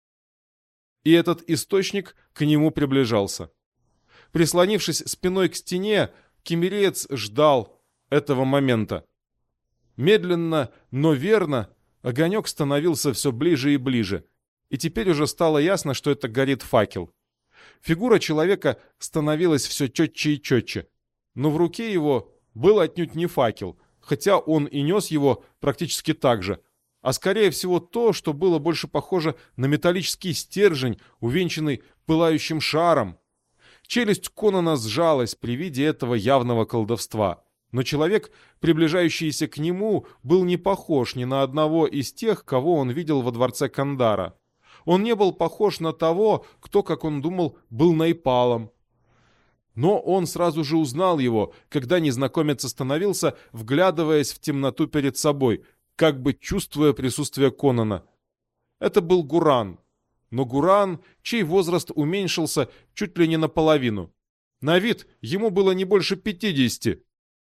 И этот источник к нему приближался. Прислонившись спиной к стене, киммериец ждал этого момента. Медленно, но верно, огонек становился все ближе и ближе, и теперь уже стало ясно, что это горит факел. Фигура человека становилась все четче и четче, но в руке его был отнюдь не факел, хотя он и нес его практически так же, а скорее всего то, что было больше похоже на металлический стержень, увенчанный пылающим шаром. Челюсть Конана сжалась при виде этого явного колдовства. Но человек, приближающийся к нему, был не похож ни на одного из тех, кого он видел во дворце Кандара. Он не был похож на того, кто, как он думал, был Найпалом. Но он сразу же узнал его, когда незнакомец остановился, вглядываясь в темноту перед собой, как бы чувствуя присутствие Конана. Это был Гуран. Но Гуран, чей возраст уменьшился чуть ли не наполовину. На вид ему было не больше 50.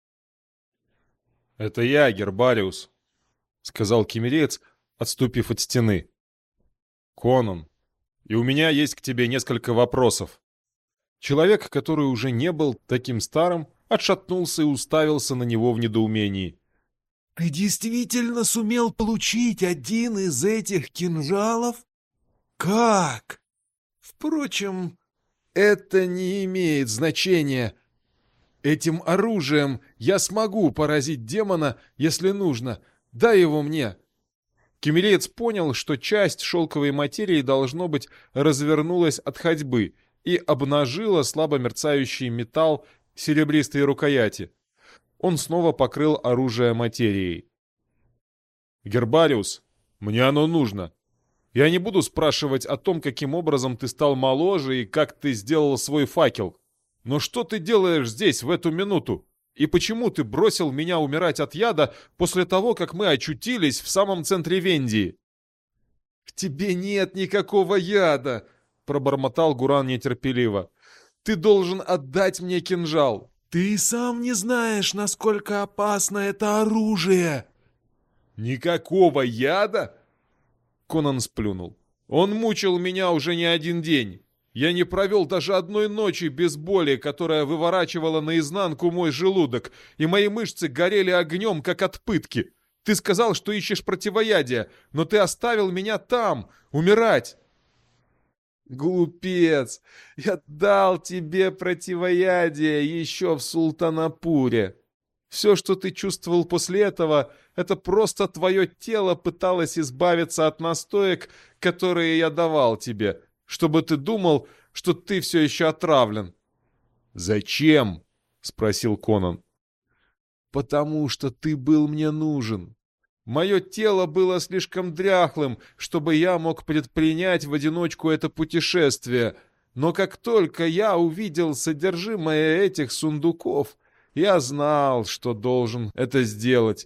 «Это я, Гербариус», — сказал киммериец, отступив от стены. «Конан, и у меня есть к тебе несколько вопросов». Человек, который уже не был таким старым, отшатнулся и уставился на него в недоумении. «Ты действительно сумел получить один из этих кинжалов? Как? Впрочем, «Это не имеет значения. Этим оружием я смогу поразить демона, если нужно. Дай его мне». Киммериец понял, что часть шелковой материи, должно быть, развернулась от ходьбы и обнажила слабо мерцающий металл серебристой рукояти. Он снова покрыл оружие материей. «Гербариус, мне оно нужно. Я не буду спрашивать о том, каким образом ты стал моложе и как ты сделал свой факел. Но что ты делаешь здесь в эту минуту? И почему ты бросил меня умирать от яда после того, как мы очутились в самом центре Вендии?» «В тебе нет никакого яда!» — пробормотал Гуран нетерпеливо. «Ты должен отдать мне кинжал!» ты сам не знаешь, насколько опасно это оружие!» «Никакого яда?» Конан сплюнул. «Он мучил меня уже не один день. Я не провел даже одной ночи без боли, которая выворачивала наизнанку мой желудок, и мои мышцы горели огнем, как от пытки. Ты сказал, что ищешь противоядие, но ты оставил меня там, умирать!» «Глупец! Я дал тебе противоядие еще в Султанапуре. Все, что ты чувствовал после этого, это просто твое тело пыталось избавиться от настоек, которые я давал тебе, чтобы ты думал, что ты все еще отравлен». «Зачем?» — спросил Конан. потому что ты был мне нужен. Мое тело было слишком дряхлым, чтобы я мог предпринять в одиночку это путешествие, но как только я увидел содержимое этих сундуков, я знал, что должен это сделать.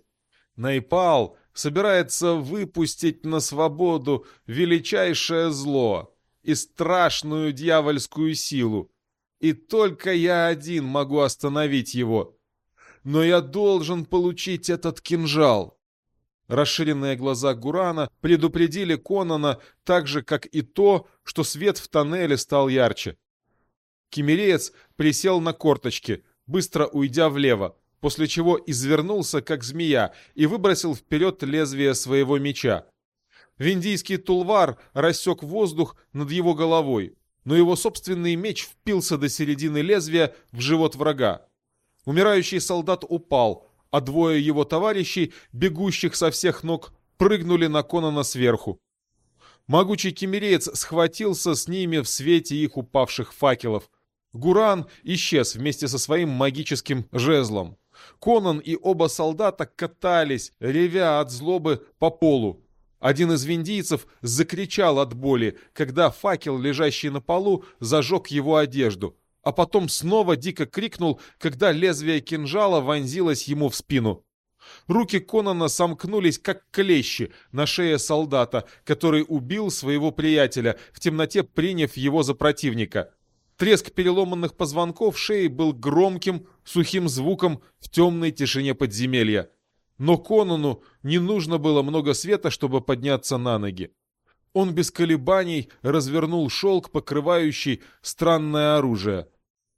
Найпал собирается выпустить на свободу величайшее зло и страшную дьявольскую силу, и только я один могу остановить его. Но я должен получить этот кинжал. Расширенные глаза Гурана предупредили Конана так же, как и то, что свет в тоннеле стал ярче. Киммереец присел на корточки, быстро уйдя влево, после чего извернулся, как змея, и выбросил вперед лезвие своего меча. Виндийский тулвар рассек воздух над его головой, но его собственный меч впился до середины лезвия в живот врага. Умирающий солдат упал, а двое его товарищей, бегущих со всех ног, прыгнули на Конана сверху. Могучий киммереец схватился с ними в свете их упавших факелов. Гуран исчез вместе со своим магическим жезлом. Конан и оба солдата катались, ревя от злобы по полу. Один из виндийцев закричал от боли, когда факел, лежащий на полу, зажег его одежду, а потом снова дико крикнул, когда лезвие кинжала вонзилось ему в спину. Руки Конана сомкнулись, как клещи, на шее солдата, который убил своего приятеля, в темноте приняв его за противника. Треск переломанных позвонков шеи был громким, сухим звуком в темной тишине подземелья. Но Конану не нужно было много света, чтобы подняться на ноги. Он без колебаний развернул шелк, покрывающий странное оружие.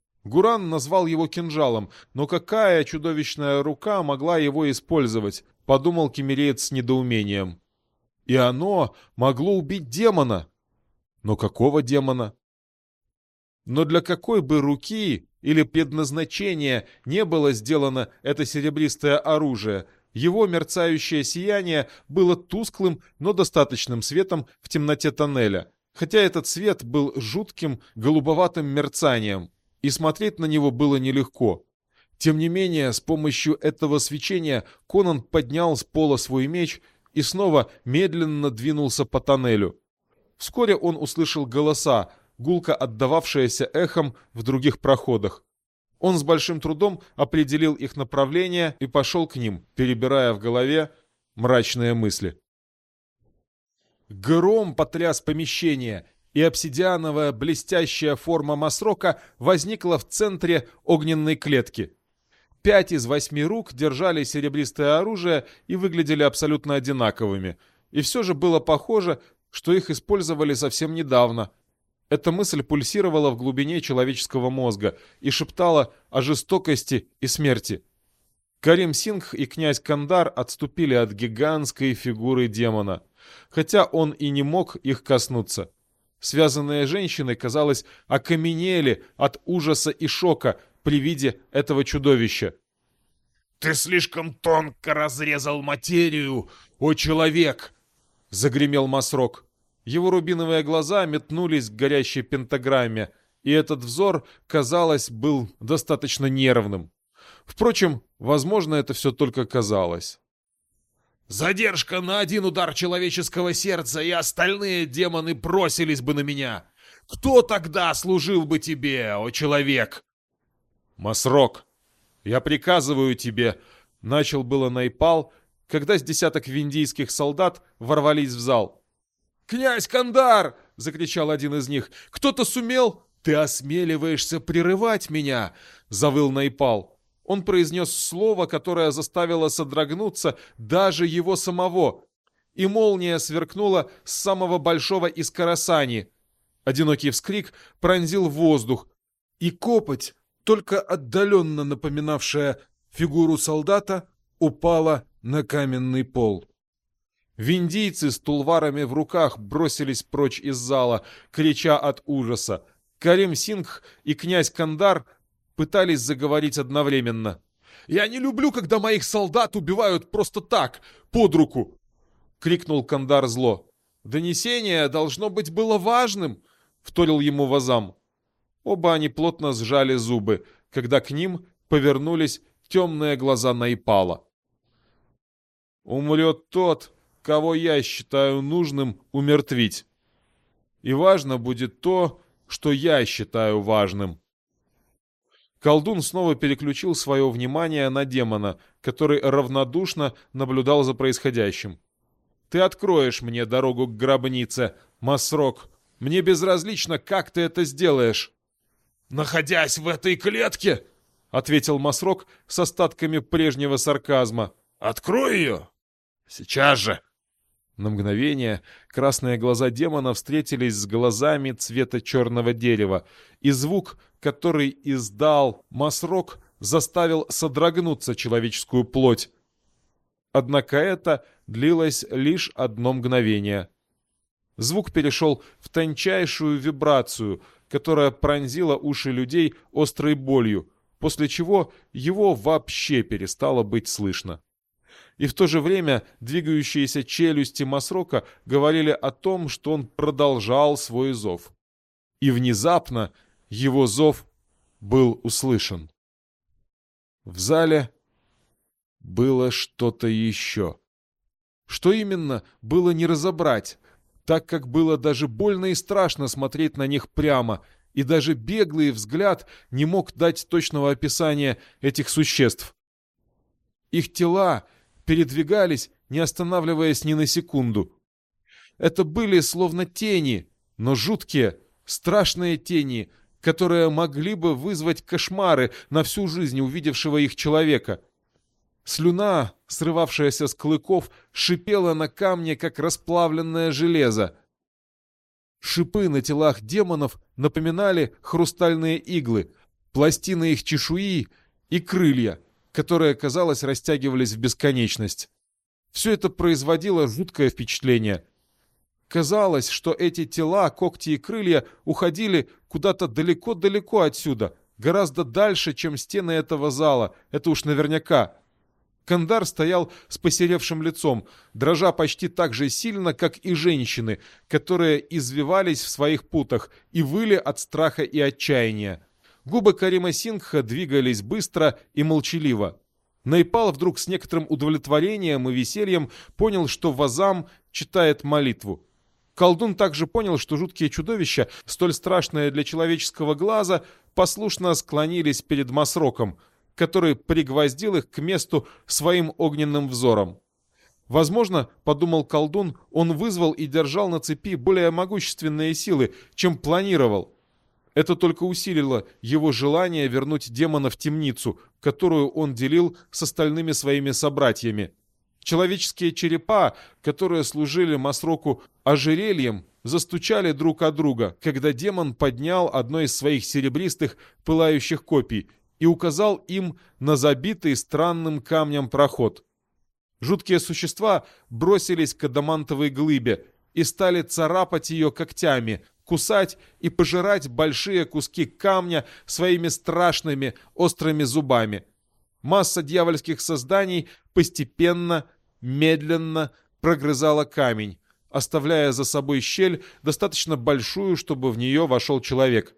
Гуран назвал его кинжалом, но какая чудовищная рука могла его использовать, подумал киммереец с недоумением. И оно могло убить демона. Но какого демона? Но для какой бы руки или предназначения не было сделано это серебристое оружие, его мерцающее сияние было тусклым, но достаточным светом в темноте тоннеля, хотя этот свет был жутким голубоватым мерцанием, и смотреть на него было нелегко. Тем не менее, с помощью этого свечения Конан поднял с пола свой меч и снова медленно двинулся по тоннелю. Вскоре он услышал голоса, гулко отдававшиеся эхом в других проходах. Он с большим трудом определил их направление и пошел к ним, перебирая в голове мрачные мысли. Гром потряс помещение, и обсидиановая блестящая форма Масрока возникла в центре огненной клетки. 5 из 8 рук держали серебристое оружие и выглядели абсолютно одинаковыми. И все же было похоже, что их использовали совсем недавно. Эта мысль пульсировала в глубине человеческого мозга и шептала о жестокости и смерти. Карим Сингх и князь Кандар отступили от гигантской фигуры демона, хотя он и не мог их коснуться. Связанные женщины, казалось, окаменели от ужаса и шока при виде этого чудовища. «Ты слишком тонко разрезал материю, о человек!» — загремел Масрок. Его рубиновые глаза метнулись к горящей пентаграмме, и этот взор, казалось, был достаточно нервным. Впрочем, возможно, это все только казалось. «Задержка на один удар человеческого сердца, и остальные демоны бросились бы на меня. Кто тогда служил бы тебе, о человек?» «Масрок, я приказываю тебе», — начал было Найпал, когда с десяток виндийских солдат ворвались в зал. «Князь Кандар!» — закричал один из них. «Кто-то сумел...» «Ты осмеливаешься прерывать меня!» — завыл Найпал. Он произнес слово, которое заставило содрогнуться даже его самого. И молния сверкнула с самого большого из Карасани. Одинокий вскрик пронзил воздух, и копоть, только отдаленно напоминавшая фигуру солдата, упала на каменный пол. Виндийцы с тулварами в руках бросились прочь из зала, крича от ужаса. Карим Сингх и князь Кандар пытались заговорить одновременно. «Я не люблю, когда моих солдат убивают просто так, под руку!» — крикнул Кандар зло. «Донесение, должно быть, было важным!» — вторил ему Вазам. Оба они плотно сжали зубы, когда к ним повернулись темные глаза Найпала. «Умрет тот, кого я считаю нужным умертвить. И важно будет то, что я считаю важным». Колдун снова переключил свое внимание на демона, который равнодушно наблюдал за происходящим. «Ты откроешь мне дорогу к гробнице, Масрок. Мне безразлично, как ты это сделаешь». «Находясь в этой клетке», — ответил Масрок с остатками прежнего сарказма. «Открой ее! Сейчас же!» На мгновение красные глаза демона встретились с глазами цвета черного дерева, и звук, который издал Масрок, заставил содрогнуться человеческую плоть. Однако это длилось лишь одно мгновение. Звук перешел в тончайшую вибрацию, которая пронзила уши людей острой болью, после чего его вообще перестало быть слышно. И в то же время двигающиеся челюсти Масрока говорили о том, что он продолжал свой зов. И внезапно его зов был услышан. В зале было что-то еще. Что именно, было не разобрать, так как было даже больно и страшно смотреть на них прямо, и даже беглый взгляд не мог дать точного описания этих существ. Их тела передвигались, не останавливаясь ни на секунду. Это были словно тени, но жуткие, страшные тени, которые могли бы вызвать кошмары на всю жизнь увидевшего их человека. Слюна, срывавшаяся с клыков, шипела на камне, как расплавленное железо. Шипы на телах демонов напоминали хрустальные иглы, пластины их чешуи и крылья, которые, казалось, растягивались в бесконечность. Все это производило жуткое впечатление. Казалось, что эти тела, когти и крылья уходили куда-то далеко-далеко отсюда, гораздо дальше, чем стены этого зала, это уж наверняка. Кандар стоял с посеревшим лицом, дрожа почти так же сильно, как и женщины, которые извивались в своих путах и выли от страха и отчаяния. Губы Карима Сингха двигались быстро и молчаливо. Найпал вдруг с некоторым удовлетворением и весельем понял, что Вазам читает молитву. Колдун также понял, что жуткие чудовища, столь страшные для человеческого глаза, послушно склонились перед Масроком, который пригвоздил их к месту своим огненным взором. Возможно, подумал колдун, он вызвал и держал на цепи более могущественные силы, чем планировал. Это только усилило его желание вернуть демона в темницу, которую он делил с остальными своими собратьями. Человеческие черепа, которые служили Масроку ожерельем, застучали друг о друга, когда демон поднял одно из своих серебристых пылающих копий и указал им на забитый странным камнем проход. Жуткие существа бросились к адамантовой глыбе и стали царапать ее когтями, кусать и пожирать большие куски камня своими страшными острыми зубами. Масса дьявольских созданий постепенно, медленно прогрызала камень, оставляя за собой щель, достаточно большую, чтобы в нее вошел человек.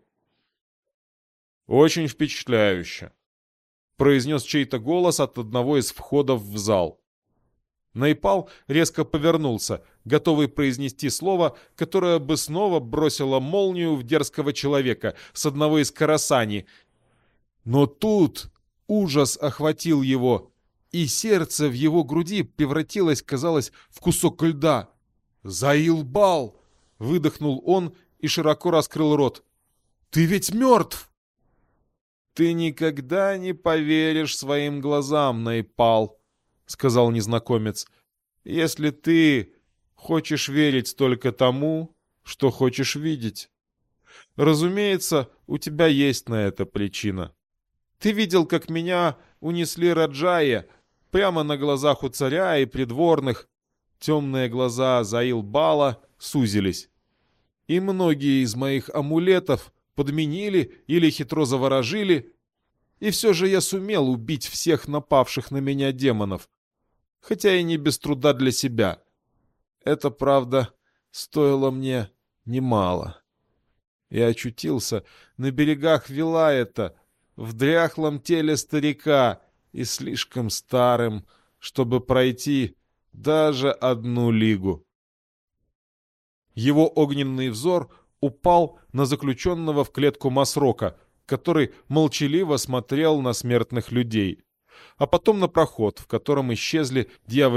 «Очень впечатляюще», — произнес чей-то голос от одного из входов в зал. Найпал резко повернулся, готовый произнести слово, которое бы снова бросило молнию в дерзкого человека с одного из Карасани. Но тут ужас охватил его, и сердце в его груди превратилось, казалось, в кусок льда. «Заилбал!» — выдохнул он и широко раскрыл рот. «Ты ведь мертв!» «Ты никогда не поверишь своим глазам, Найпал», — сказал незнакомец, — «если ты хочешь верить только тому, что хочешь видеть. Разумеется, у тебя есть на это причина. Ты видел, как меня унесли Раджая прямо на глазах у царя и придворных». Темные глаза Заилбала сузились. «И многие из моих амулетов подменили или хитро заворожили, и все же я сумел убить всех напавших на меня демонов, хотя и не без труда для себя. Это, правда, стоило мне немало. Я очутился на берегах Вилаэта, в дряхлом теле старика, и слишком старым, чтобы пройти даже 1 лигу. Его огненный взор упал на заключенного в клетку Масрока, который молчаливо смотрел на смертных людей, а потом на проход, в котором исчезли дьявольские